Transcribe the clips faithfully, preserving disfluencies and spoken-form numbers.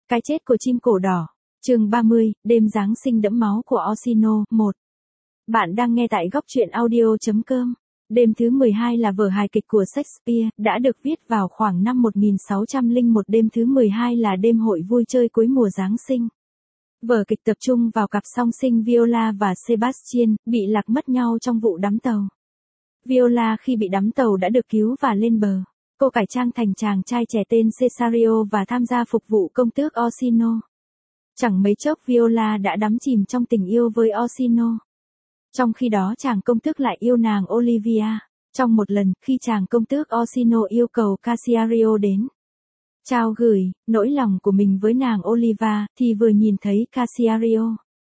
Cái chết của chim cổ đỏ. Chương ba mươi, đêm Giáng sinh đẫm máu của Orsino, một. Bạn đang nghe tại góc truyện audio chấm com. Đêm thứ mười hai là vở hài kịch của Shakespeare, đã được viết vào khoảng năm một nghìn sáu trăm lẻ một. Đêm thứ mười hai là đêm hội vui chơi cuối mùa Giáng sinh. Vở kịch tập trung vào cặp song sinh Viola và Sebastian, bị lạc mất nhau trong vụ đắm tàu. Viola khi bị đắm tàu đã được cứu và lên bờ. Cô cải trang thành chàng trai trẻ tên Cesario và tham gia phục vụ công tước Orsino. Chẳng mấy chốc Viola đã đắm chìm trong tình yêu với Orsino. Trong khi đó chàng công tước lại yêu nàng Olivia. Trong một lần, khi chàng công tước Orsino yêu cầu Cassiario đến trao gửi nỗi lòng của mình với nàng Oliva, thì vừa nhìn thấy Cassiario,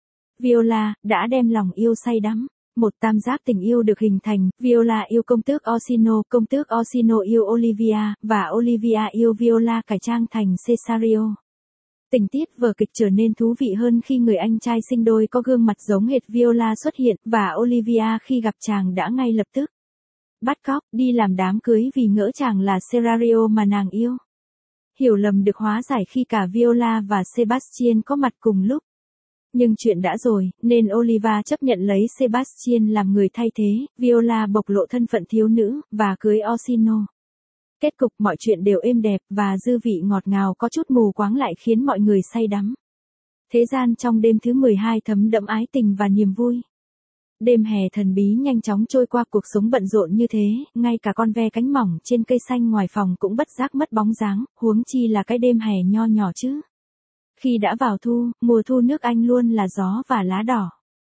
Viola đã đem lòng yêu say đắm. Một tam giác tình yêu được hình thành, Viola yêu công tước Orsino, công tước Orsino yêu Olivia, và Olivia yêu Viola cải trang thành Cesario. Tình tiết vở kịch trở nên thú vị hơn khi người anh trai sinh đôi có gương mặt giống hệt Viola xuất hiện, và Olivia khi gặp chàng đã ngay lập tức bắt cóc, đi làm đám cưới vì ngỡ chàng là Cesario mà nàng yêu. Hiểu lầm được hóa giải khi cả Viola và Sebastian có mặt cùng lúc. Nhưng chuyện đã rồi, nên Oliva chấp nhận lấy Sebastian làm người thay thế, Viola bộc lộ thân phận thiếu nữ, và cưới Orsino. Kết cục mọi chuyện đều êm đẹp, và dư vị ngọt ngào có chút mù quáng lại khiến mọi người say đắm. Thế gian trong đêm thứ mười hai thấm đẫm ái tình và niềm vui. Đêm hè thần bí nhanh chóng trôi qua, cuộc sống bận rộn như thế, ngay cả con ve cánh mỏng trên cây xanh ngoài phòng cũng bất giác mất bóng dáng, huống chi là cái đêm hè nho nhỏ chứ. Khi đã vào thu, mùa thu nước Anh luôn là gió và lá đỏ.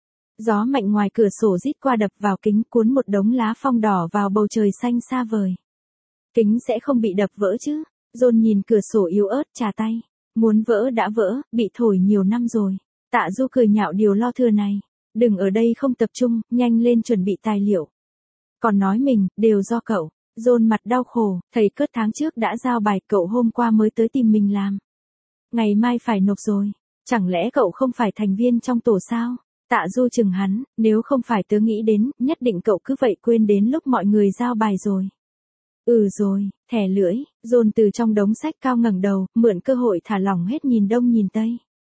Gió mạnh ngoài cửa sổ rít qua đập vào kính, cuốn một đống lá phong đỏ vào bầu trời xanh xa vời. Kính sẽ không bị đập vỡ chứ? John nhìn cửa sổ yếu ớt chà tay. Muốn vỡ đã vỡ, bị thổi nhiều năm rồi. Tạ Du cười nhạo điều lo thừa này. Đừng ở đây không tập trung, nhanh lên chuẩn bị tài liệu. Còn nói mình, đều do cậu. John mặt đau khổ, thầy Cớt tháng trước đã giao bài, cậu hôm qua mới tới tìm mình làm. Ngày mai phải nộp rồi. Chẳng lẽ cậu không phải thành viên trong tổ sao? Tạ Du chừng hắn, nếu không phải tớ nghĩ đến, nhất định cậu cứ vậy quên đến lúc mọi người giao bài rồi. Ừ rồi, thẻ lưỡi. John từ trong đống sách cao ngẩng đầu, mượn cơ hội thả lỏng hết nhìn đông nhìn tây.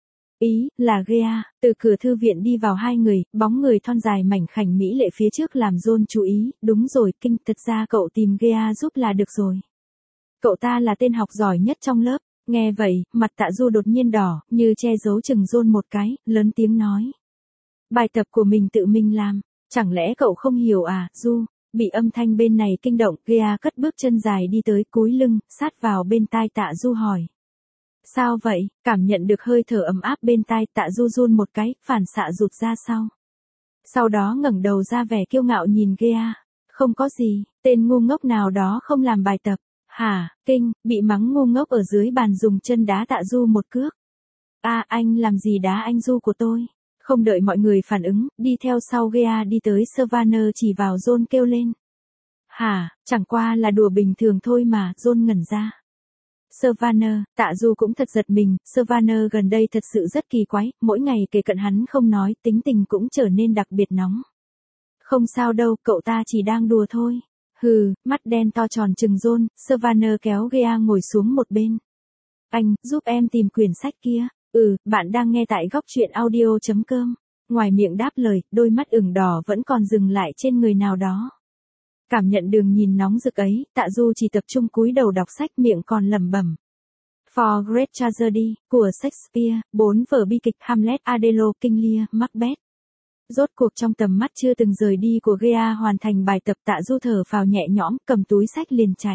Ý, là Gea. Từ cửa thư viện đi vào hai người, bóng người thon dài mảnh khảnh mỹ lệ phía trước làm John chú ý. Đúng rồi, Kinh, thật ra cậu tìm Gea giúp là được rồi. Cậu ta là tên học giỏi nhất trong lớp. Nghe vậy, mặt Tạ Du đột nhiên đỏ, như che giấu chừng John một cái, lớn tiếng nói. Bài tập của mình tự mình làm, chẳng lẽ cậu không hiểu à, Du? Bị âm thanh bên này kinh động, Gea cất bước chân dài đi tới, cúi lưng, sát vào bên tai Tạ Du hỏi. Sao vậy? Cảm nhận được hơi thở ấm áp bên tai, Tạ Du run một cái, phản xạ rụt ra sau. Sau đó ngẩng đầu ra vẻ kiêu ngạo nhìn Gea. Không có gì, tên ngu ngốc nào đó không làm bài tập. Hả? Kinh, bị mắng ngu ngốc ở dưới bàn dùng chân đá Tạ Du một cước. A à, anh làm gì đá anh Du của tôi? Không đợi mọi người phản ứng, đi theo sau Gea đi tới Savannah chỉ vào John kêu lên. Hả, chẳng qua là đùa bình thường thôi mà, John ngẩn ra. Savannah, Tạ Du cũng thật giật mình, Savannah gần đây thật sự rất kỳ quái, mỗi ngày kể cận hắn không nói, tính tình cũng trở nên đặc biệt nóng. Không sao đâu, cậu ta chỉ đang đùa thôi. Hừ, mắt đen to tròn trừng John, Savannah kéo Gea ngồi xuống một bên. Anh, giúp em tìm quyển sách kia. Ừ, bạn đang nghe tại góc truyện audio chấm com. Ngoài miệng đáp lời, đôi mắt ửng đỏ vẫn còn dừng lại trên người nào đó. Cảm nhận đường nhìn nóng rực ấy, Tạ Du chỉ tập trung cúi đầu đọc sách, miệng còn lẩm bẩm. For Great Tragedy, của Shakespeare, bốn vở bi kịch Hamlet, Othello, King Lear, Macbeth. Rốt cuộc trong tầm mắt chưa từng rời đi của Gea hoàn thành bài tập, Tạ Du thở phào nhẹ nhõm, cầm túi sách liền chạy.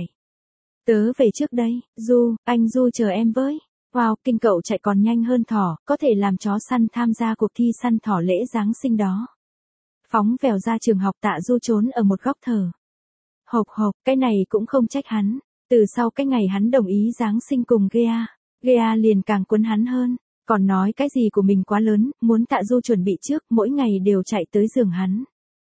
Tớ về trước đây, Du, anh Du chờ em với. Wow, Kinh cậu chạy còn nhanh hơn thỏ, có thể làm chó săn tham gia cuộc thi săn thỏ lễ Giáng sinh đó. Phóng vèo ra trường học, Tạ Du trốn ở một góc thở. Hộp hộp, cái này cũng không trách hắn. Từ sau cái ngày hắn đồng ý Giáng sinh cùng Gea, Gea liền càng quấn hắn hơn. Còn nói cái gì của mình quá lớn, muốn Tạ Du chuẩn bị trước, mỗi ngày đều chạy tới giường hắn.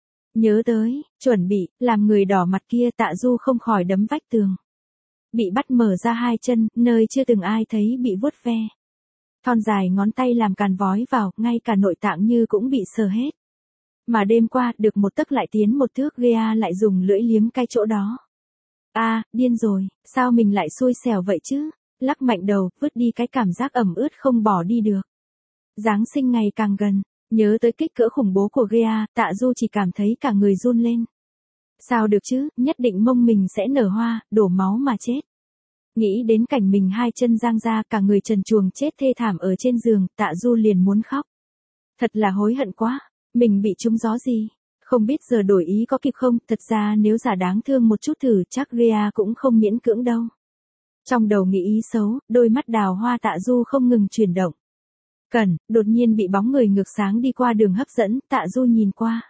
Nhớ tới, chuẩn bị, làm người đỏ mặt kia, Tạ Du không khỏi đấm vách tường. Bị bắt mở ra hai chân, nơi chưa từng ai thấy bị vuốt ve. Thon dài ngón tay làm càn vói vào, ngay cả nội tạng như cũng bị sờ hết. Mà đêm qua, được một tấc lại tiến một thước, Gea lại dùng lưỡi liếm cay chỗ đó. A, à, điên rồi, sao mình lại xui xẻo vậy chứ? Lắc mạnh đầu, vứt đi cái cảm giác ẩm ướt không bỏ đi được. Giáng sinh ngày càng gần, nhớ tới kích cỡ khủng bố của Gea, Tạ Du chỉ cảm thấy cả người run lên. Sao được chứ, nhất định mông mình sẽ nở hoa, đổ máu mà chết. Nghĩ đến cảnh mình hai chân giang ra, cả người trần truồng chết thê thảm ở trên giường, Tạ Du liền muốn khóc. Thật là hối hận quá, mình bị trúng gió gì? Không biết giờ đổi ý có kịp không, thật ra nếu giả đáng thương một chút thử chắc Gea cũng không miễn cưỡng đâu. Trong đầu nghĩ ý xấu, đôi mắt đào hoa Tạ Du không ngừng chuyển động. Cẩn, đột nhiên bị bóng người ngược sáng đi qua đường hấp dẫn, Tạ Du nhìn qua.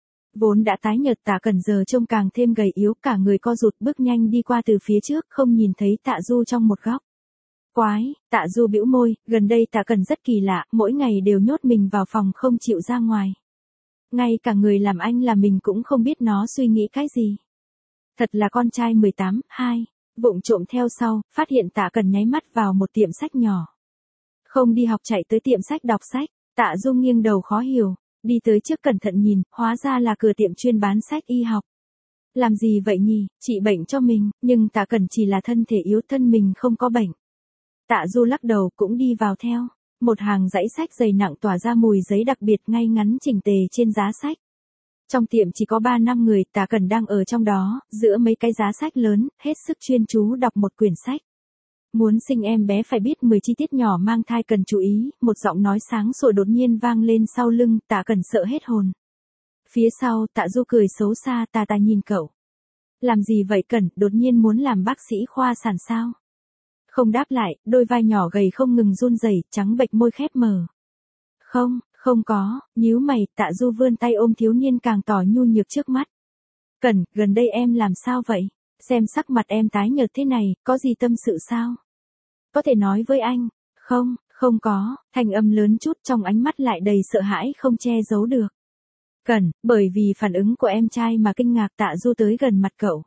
Vốn đã tái nhợt Tạ Cẩn giờ trông càng thêm gầy yếu, cả người co rụt bước nhanh đi qua từ phía trước, không nhìn thấy Tạ Du trong một góc. Quái, Tạ Du bĩu môi, gần đây Tạ Cẩn rất kỳ lạ, mỗi ngày đều nhốt mình vào phòng không chịu ra ngoài. Ngay cả người làm anh là mình cũng không biết nó suy nghĩ cái gì. Thật là con trai mười tám, hai, vụng trộm theo sau, phát hiện Tạ Cẩn nháy mắt vào một tiệm sách nhỏ. Không đi học chạy tới tiệm sách đọc sách, Tạ Du nghiêng đầu khó hiểu, đi tới trước cẩn thận nhìn, hóa ra là cửa tiệm chuyên bán sách y học. Làm gì vậy nhỉ, trị bệnh cho mình, nhưng Tạ Cẩn chỉ là thân thể yếu, thân mình không có bệnh. Tạ Du lắc đầu cũng đi vào theo, một hàng dãy sách dày nặng tỏa ra mùi giấy đặc biệt ngay ngắn chỉnh tề trên giá sách. Trong tiệm chỉ có ba năm người, Tạ Cẩn đang ở trong đó, giữa mấy cái giá sách lớn, hết sức chuyên chú đọc một quyển sách. Muốn sinh em bé phải biết mười chi tiết nhỏ mang thai cần chú ý, một giọng nói sáng sủa đột nhiên vang lên sau lưng, Tạ Cẩn sợ hết hồn. Phía sau, Tạ Du cười xấu xa, ta ta nhìn cậu. Làm gì vậy Cẩn, đột nhiên muốn làm bác sĩ khoa sản sao? Không đáp lại, đôi vai nhỏ gầy không ngừng run rẩy, trắng bệch môi khép mờ. Không, không có, nhíu mày, Tạ Du vươn tay ôm thiếu niên càng tỏ nhu nhược trước mắt. Cẩn, gần đây em làm sao vậy? Xem sắc mặt em tái nhợt thế này, có gì tâm sự sao? Có thể nói với anh. Không, không có, thanh âm lớn chút trong ánh mắt lại đầy sợ hãi không che giấu được. Cẩn, bởi vì phản ứng của em trai mà kinh ngạc Tạ Du tới gần mặt cậu.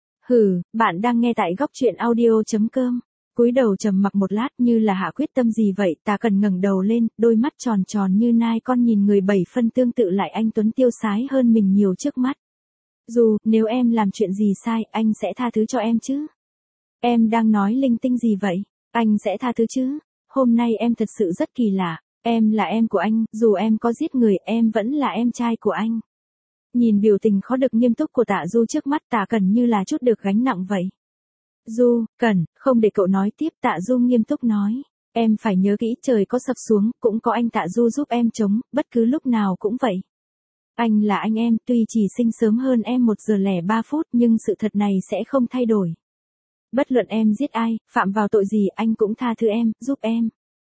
Hừ, bạn đang nghe tại góc truyện audio chấm com. Cúi đầu trầm mặc một lát như là hạ quyết tâm gì vậy, Tạ Cẩn ngẩng đầu lên, đôi mắt tròn tròn như nai con nhìn người bảy phân tương tự lại anh tuấn tiêu sái hơn mình nhiều trước mắt. Dù, nếu em làm chuyện gì sai, anh sẽ tha thứ cho em chứ. Em đang nói linh tinh gì vậy? Anh sẽ tha thứ chứ. Hôm nay em thật sự rất kỳ lạ. Em là em của anh, dù em có giết người, em vẫn là em trai của anh. Nhìn biểu tình khó được nghiêm túc của Tạ Du trước mắt, Tạ Cẩn như là chút được gánh nặng vậy. Du, Cẩn, không để cậu nói tiếp, Tạ Du nghiêm túc nói. Em phải nhớ kỹ, trời có sập xuống, cũng có anh Tạ Du giúp em chống, bất cứ lúc nào cũng vậy. Anh là anh em, tuy chỉ sinh sớm hơn em một giờ lẻ ba phút nhưng sự thật này sẽ không thay đổi. Bất luận em giết ai, phạm vào tội gì anh cũng tha thứ em, giúp em.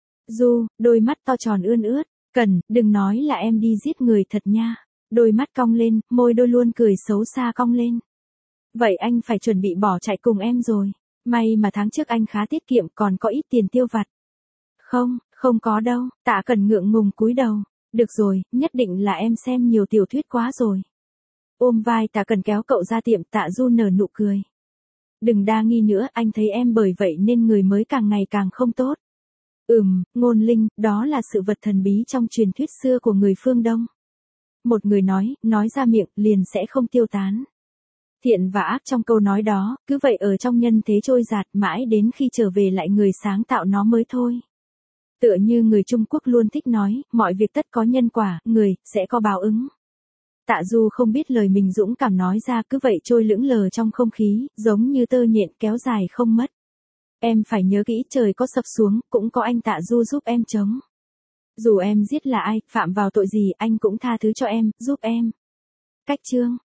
Du, đôi mắt to tròn ươn ướt, Cẩn, đừng nói là em đi giết người thật nha. Đôi mắt cong lên, môi đôi luôn cười xấu xa cong lên. Vậy anh phải chuẩn bị bỏ chạy cùng em rồi. May mà tháng trước anh khá tiết kiệm còn có ít tiền tiêu vặt. Không, không có đâu, Tạ Cẩn ngượng ngùng cúi đầu. Được rồi, nhất định là em xem nhiều tiểu thuyết quá rồi. Ôm vai Tạ Cẩn kéo cậu ra tiệm, Tạ Du nở nụ cười. Đừng đa nghi nữa, anh thấy em bởi vậy nên người mới càng ngày càng không tốt. Ừm, ngôn linh, đó là sự vật thần bí trong truyền thuyết xưa của người phương Đông. Một người nói, nói ra miệng, liền sẽ không tiêu tán. Thiện và ác trong câu nói đó, cứ vậy ở trong nhân thế trôi giạt mãi đến khi trở về lại người sáng tạo nó mới thôi. Tựa như người Trung Quốc luôn thích nói, mọi việc tất có nhân quả, người, sẽ có báo ứng. Tạ Du không biết lời mình dũng cảm nói ra cứ vậy trôi lững lờ trong không khí, giống như tơ nhện kéo dài không mất. Em phải nhớ kỹ, trời có sập xuống, cũng có anh Tạ Du giúp em chống. Dù em giết là ai, phạm vào tội gì, anh cũng tha thứ cho em, giúp em. Cách chương.